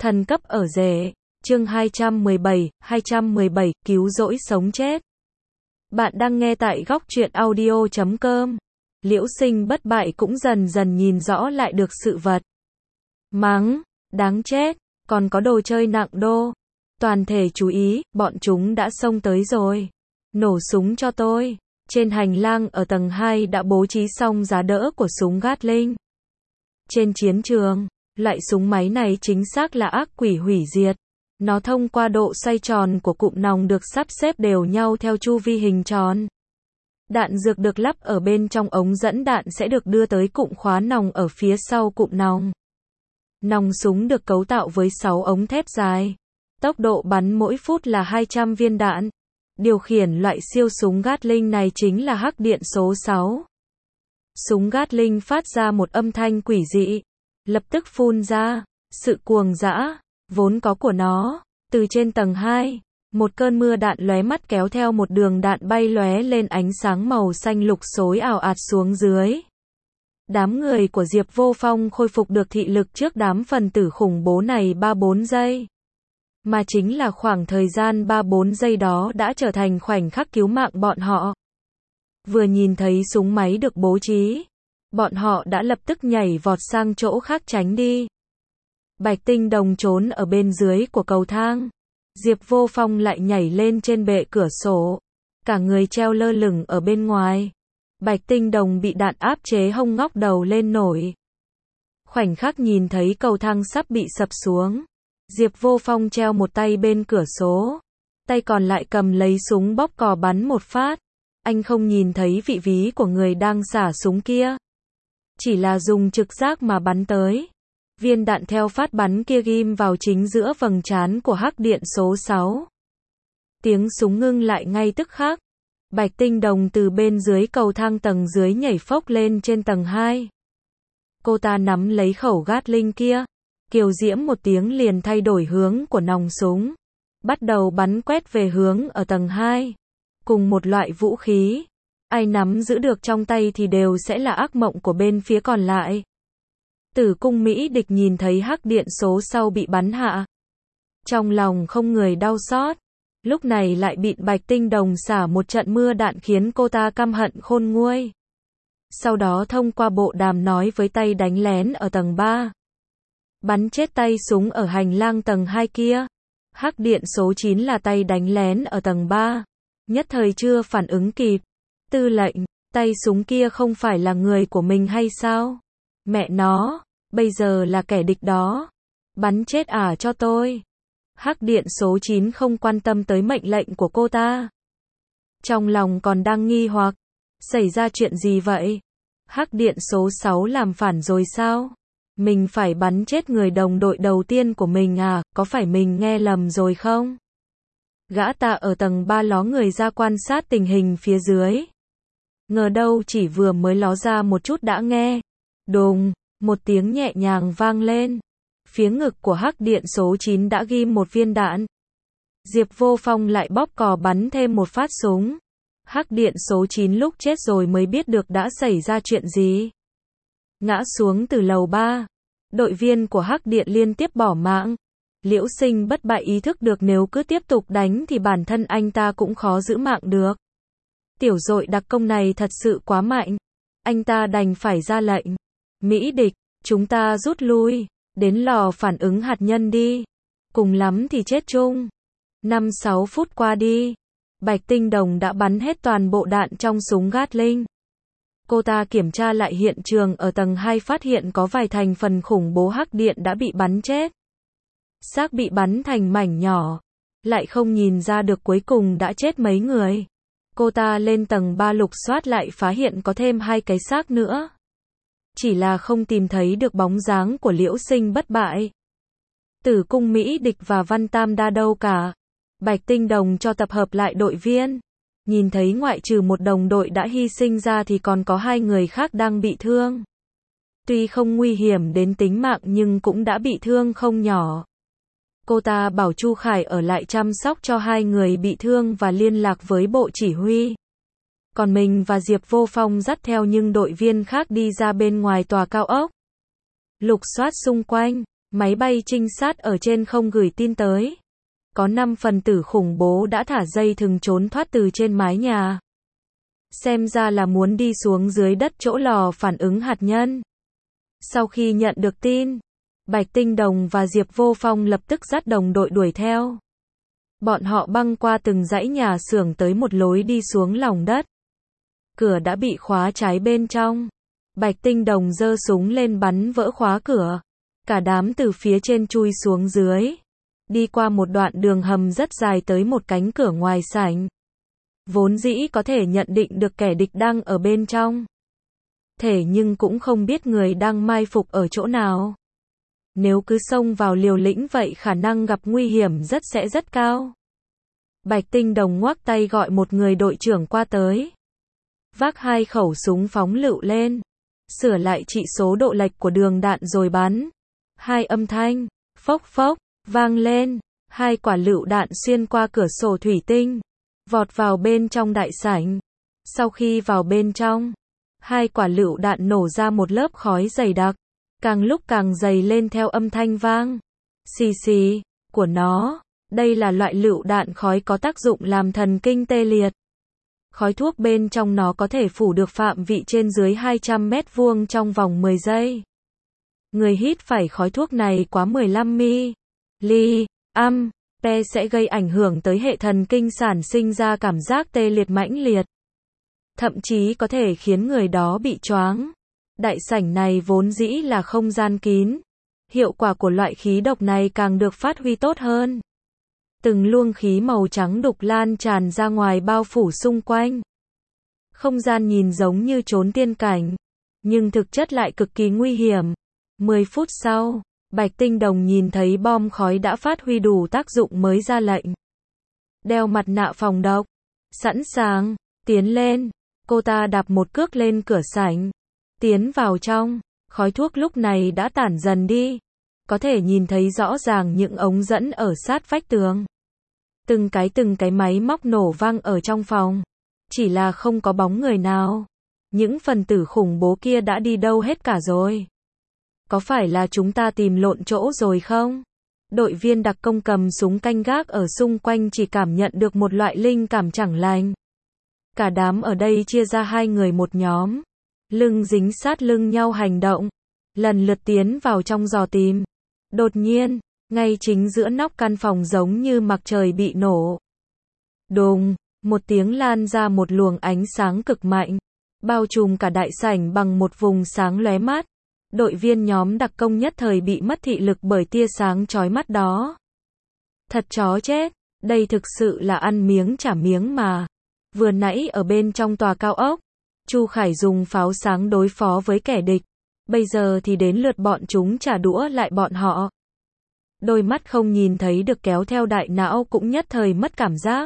Thần cấp ở rể. Chương 217, cứu rỗi sống chết. Bạn đang nghe tại góc truyện audio.com. Liễu Sinh bất bại cũng dần dần nhìn rõ lại được sự vật. Mắng, đáng chết, còn có đồ chơi nặng đô. Toàn thể chú ý, bọn chúng đã xông tới rồi. Nổ súng cho tôi. Trên hành lang ở tầng 2 đã bố trí xong giá đỡ của súng Gatling. Trên chiến trường, loại súng máy này chính xác là ác quỷ hủy diệt. Nó thông qua độ xoay tròn của cụm nòng được sắp xếp đều nhau theo chu vi hình tròn. Đạn dược được lắp ở bên trong ống dẫn đạn sẽ được đưa tới cụm khóa nòng ở phía sau cụm nòng. Nòng súng được cấu tạo với 6 ống thép dài. Tốc độ bắn mỗi phút là 200 viên đạn. Điều khiển loại siêu súng Gatling này chính là hắc điện số 6. Súng Gatling phát ra một âm thanh quỷ dị, lập tức phun ra sự cuồng dã vốn có của nó. Từ trên tầng 2, một cơn mưa đạn lóe mắt kéo theo một đường đạn bay lóe lên ánh sáng màu xanh lục xối ào ạt xuống dưới. Đám người của Diệp Vô Phong khôi phục được thị lực trước đám phần tử khủng bố này 3-4 giây. Mà chính là khoảng thời gian 3-4 giây đó đã trở thành khoảnh khắc cứu mạng bọn họ. Vừa nhìn thấy súng máy được bố trí, bọn họ đã lập tức nhảy vọt sang chỗ khác tránh đi. Bạch Tinh Đồng trốn ở bên dưới của cầu thang. Diệp Vô Phong lại nhảy lên trên bệ cửa sổ. Cả người treo lơ lửng ở bên ngoài. Bạch Tinh Đồng bị đạn áp chế hông ngóc đầu lên nổi. Khoảnh khắc nhìn thấy cầu thang sắp bị sập xuống. Diệp Vô Phong treo một tay bên cửa sổ. Tay còn lại cầm lấy súng bóp cò bắn một phát. Anh không nhìn thấy vị trí của người đang xả súng kia. Chỉ là dùng trực giác mà bắn tới. Viên đạn theo phát bắn kia ghim vào chính giữa vầng trán của hắc điện số 6. Tiếng súng ngưng lại ngay tức khắc. Bạch Tinh Đồng từ bên dưới cầu thang tầng dưới nhảy phốc lên trên tầng 2. Cô ta nắm lấy khẩu Gatling kia. Kiều diễm một tiếng liền thay đổi hướng của nòng súng. Bắt đầu bắn quét về hướng ở tầng 2. Cùng một loại vũ khí. Ai nắm giữ được trong tay thì đều sẽ là ác mộng của bên phía còn lại. Tử cung Mỹ địch nhìn thấy hắc điện số sau bị bắn hạ. Trong lòng không người đau xót. Lúc này lại bị Bạch Tinh Đồng xả một trận mưa đạn khiến cô ta căm hận khôn nguôi. Sau đó thông qua bộ đàm nói với tay đánh lén ở tầng 3. Bắn chết tay súng ở hành lang tầng 2 kia. Hắc điện số 9 là tay đánh lén ở tầng 3. Nhất thời chưa phản ứng kịp. Tư lệnh, tay súng kia không phải là người của mình hay sao? Mẹ nó, bây giờ là kẻ địch đó. Bắn chết cho tôi. Hắc điện số 9 không quan tâm tới mệnh lệnh của cô ta. Trong lòng còn đang nghi hoặc. Xảy ra chuyện gì vậy? Hắc điện số 6 làm phản rồi sao? Mình phải bắn chết người đồng đội đầu tiên của mình có phải mình nghe lầm rồi không? Gã ta ở tầng 3 ló người ra quan sát tình hình phía dưới. Ngờ đâu chỉ vừa mới ló ra một chút đã nghe. Đùng, một tiếng nhẹ nhàng vang lên. Phía ngực của hắc điện số 9 đã ghim một viên đạn. Diệp Vô Phong lại bóp cò bắn thêm một phát súng. Hắc điện số 9 lúc chết rồi mới biết được đã xảy ra chuyện gì. Ngã xuống từ lầu 3. Đội viên của hắc điện liên tiếp bỏ mạng. Liễu Sinh bất bại ý thức được nếu cứ tiếp tục đánh thì bản thân anh ta cũng khó giữ mạng được. Tiểu dội đặc công này thật sự quá mạnh. Anh ta đành phải ra lệnh. Mỹ địch, chúng ta rút lui. Đến lò phản ứng hạt nhân đi. Cùng lắm thì chết chung. 5-6 phút qua đi. Bạch Tinh Đồng đã bắn hết toàn bộ đạn trong súng Gatling. Cô ta kiểm tra lại hiện trường ở tầng 2 phát hiện có vài thành phần khủng bố hắc điện đã bị bắn chết. Xác bị bắn thành mảnh nhỏ. Lại không nhìn ra được cuối cùng đã chết mấy người. Cô ta lên tầng 3 lục soát lại phá hiện có thêm 2 cái xác nữa. Chỉ là không tìm thấy được bóng dáng của Liễu Sinh bất bại. Tử cung Mỹ địch và Văn Tam đa đâu cả. Bạch Tinh Đồng cho tập hợp lại đội viên. Nhìn thấy ngoại trừ một đồng đội đã hy sinh ra thì còn có 2 người khác đang bị thương. Tuy không nguy hiểm đến tính mạng nhưng cũng đã bị thương không nhỏ. Cô ta bảo Chu Khải ở lại chăm sóc cho 2 người bị thương và liên lạc với bộ chỉ huy. Còn mình và Diệp Vô Phong dắt theo những đội viên khác đi ra bên ngoài tòa cao ốc. Lục soát xung quanh, Máy bay trinh sát ở trên không gửi tin tới. Có 5 phần tử khủng bố đã thả dây thừng trốn thoát từ trên mái nhà. Xem ra là muốn đi xuống dưới đất chỗ lò phản ứng hạt nhân. Sau khi nhận được tin, Bạch Tinh Đồng và Diệp Vô Phong lập tức dắt đồng đội đuổi theo. Bọn họ băng qua từng dãy nhà xưởng tới một lối đi xuống lòng đất. Cửa đã bị khóa trái bên trong. Bạch Tinh Đồng giơ súng lên bắn vỡ khóa cửa. Cả đám từ phía trên chui xuống dưới. Đi qua một đoạn đường hầm rất dài tới một cánh cửa ngoài sảnh. Vốn dĩ có thể nhận định được kẻ địch đang ở bên trong. Thế nhưng cũng không biết người đang mai phục ở chỗ nào. Nếu cứ xông vào liều lĩnh vậy khả năng gặp nguy hiểm rất cao. Bạch Tinh Đồng ngoắc tay gọi một người đội trưởng qua tới. Vác 2 khẩu súng phóng lựu lên. Sửa lại trị số độ lệch của đường đạn rồi bắn. 2 âm thanh, phốc phốc, vang lên. 2 quả lựu đạn xuyên qua cửa sổ thủy tinh. Vọt vào bên trong đại sảnh. Sau khi vào bên trong, 2 quả lựu đạn nổ ra một lớp khói dày đặc. Càng lúc càng dày lên theo âm thanh vang. Xì xì, của nó. Đây là loại lựu đạn khói có tác dụng làm thần kinh tê liệt. Khói thuốc bên trong nó có thể phủ được phạm vị trên dưới 200 mét vuông trong vòng 10 giây. Người hít phải khói thuốc này quá 15 mg/p sẽ gây ảnh hưởng tới hệ thần kinh sản sinh ra cảm giác tê liệt mãnh liệt. Thậm chí có thể khiến người đó bị choáng. Đại sảnh này vốn dĩ là không gian kín. Hiệu quả của loại khí độc này càng được phát huy tốt hơn. Từng luồng khí màu trắng đục lan tràn ra ngoài bao phủ xung quanh. Không gian nhìn giống như chốn tiên cảnh, nhưng thực chất lại cực kỳ nguy hiểm. 10 phút sau, Bạch Tinh Đồng nhìn thấy bom khói đã phát huy đủ tác dụng mới ra lệnh. Đeo mặt nạ phòng độc. Sẵn sàng, tiến lên. Cô ta đạp một cước lên cửa sảnh. Tiến vào trong, khói thuốc lúc này đã tản dần đi. Có thể nhìn thấy rõ ràng những ống dẫn ở sát vách tường. Từng cái máy móc nổ vang ở trong phòng. Chỉ là không có bóng người nào. Những phần tử khủng bố kia đã đi đâu hết cả rồi. Có phải là chúng ta tìm lộn chỗ rồi không? Đội viên đặc công cầm súng canh gác ở xung quanh chỉ cảm nhận được một loại linh cảm chẳng lành. Cả đám ở đây chia ra 2 người một nhóm. Lưng dính sát lưng nhau hành động. Lần lượt tiến vào trong dò tìm. Đột nhiên, ngay chính giữa nóc căn phòng giống như mặt trời bị nổ. Đùng, một tiếng lan ra một luồng ánh sáng cực mạnh. Bao trùm cả đại sảnh bằng một vùng sáng lóe mát. Đội viên nhóm đặc công nhất thời bị mất thị lực bởi tia sáng chói mắt đó. Thật chó chết, đây thực sự là ăn miếng trả miếng mà. Vừa nãy ở bên trong tòa cao ốc, Chu Khải dùng pháo sáng đối phó với kẻ địch. Bây giờ thì đến lượt bọn chúng trả đũa lại bọn họ. Đôi mắt không nhìn thấy được kéo theo đại não cũng nhất thời mất cảm giác.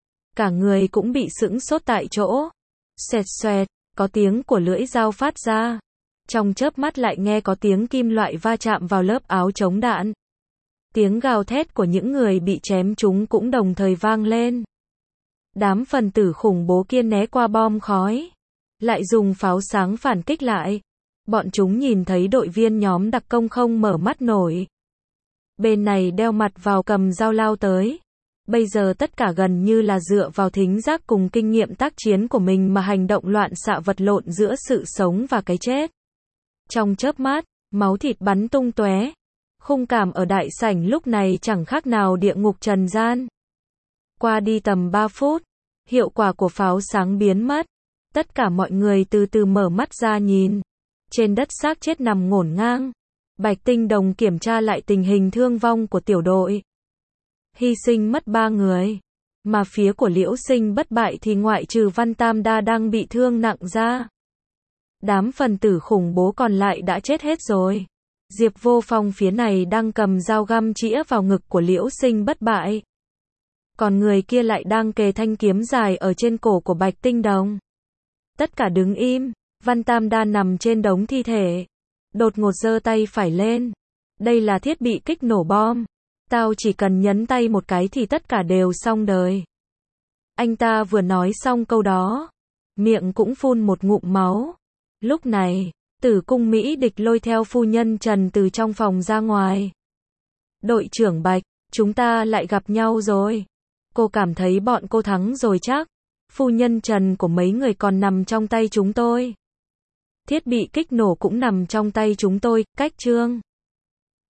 Cả người cũng bị sững sốt tại chỗ. Xoẹt xoẹt, có tiếng của lưỡi dao phát ra. Trong chớp mắt lại nghe có tiếng kim loại va chạm vào lớp áo chống đạn. Tiếng gào thét của những người bị chém trúng cũng đồng thời vang lên. Đám phần tử khủng bố kia né qua bom khói. Lại dùng pháo sáng phản kích lại. Bọn chúng nhìn thấy đội viên nhóm đặc công không mở mắt nổi. Bên này đeo mặt vào cầm dao lao tới. Bây giờ tất cả gần như là dựa vào thính giác cùng kinh nghiệm tác chiến của mình mà hành động loạn xạ vật lộn giữa sự sống và cái chết. Trong chớp mắt, máu thịt bắn tung tóe. Khung cảm ở đại sảnh lúc này chẳng khác nào địa ngục trần gian. Qua đi tầm 3 phút, hiệu quả của pháo sáng biến mất. Tất cả mọi người từ từ mở mắt ra nhìn. Trên đất xác chết nằm ngổn ngang. Bạch Tinh Đồng kiểm tra lại tình hình thương vong của tiểu đội. Hy sinh mất 3 người. Mà phía của Liễu Sinh bất bại thì ngoại trừ Văn Tam Đa đang bị thương nặng ra. Đám phần tử khủng bố còn lại đã chết hết rồi. Diệp Vô Phong phía này đang cầm dao găm chĩa vào ngực của Liễu Sinh bất bại. Còn người kia lại đang kề thanh kiếm dài ở trên cổ của Bạch Tinh Đồng. Tất cả đứng im. Văn Tam Đa nằm trên đống thi thể. Đột ngột giơ tay phải lên. Đây là thiết bị kích nổ bom. Tao chỉ cần nhấn tay một cái thì tất cả đều xong đời. Anh ta vừa nói xong câu đó, miệng cũng phun một ngụm máu. Lúc này, Tử cung Mỹ địch lôi theo phu nhân Trần từ trong phòng ra ngoài. Đội trưởng Bạch, chúng ta lại gặp nhau rồi. Cô cảm thấy bọn cô thắng rồi chắc. Phu nhân Trần của mấy người còn nằm trong tay chúng tôi. Thiết bị kích nổ cũng nằm trong tay chúng tôi, cách Trương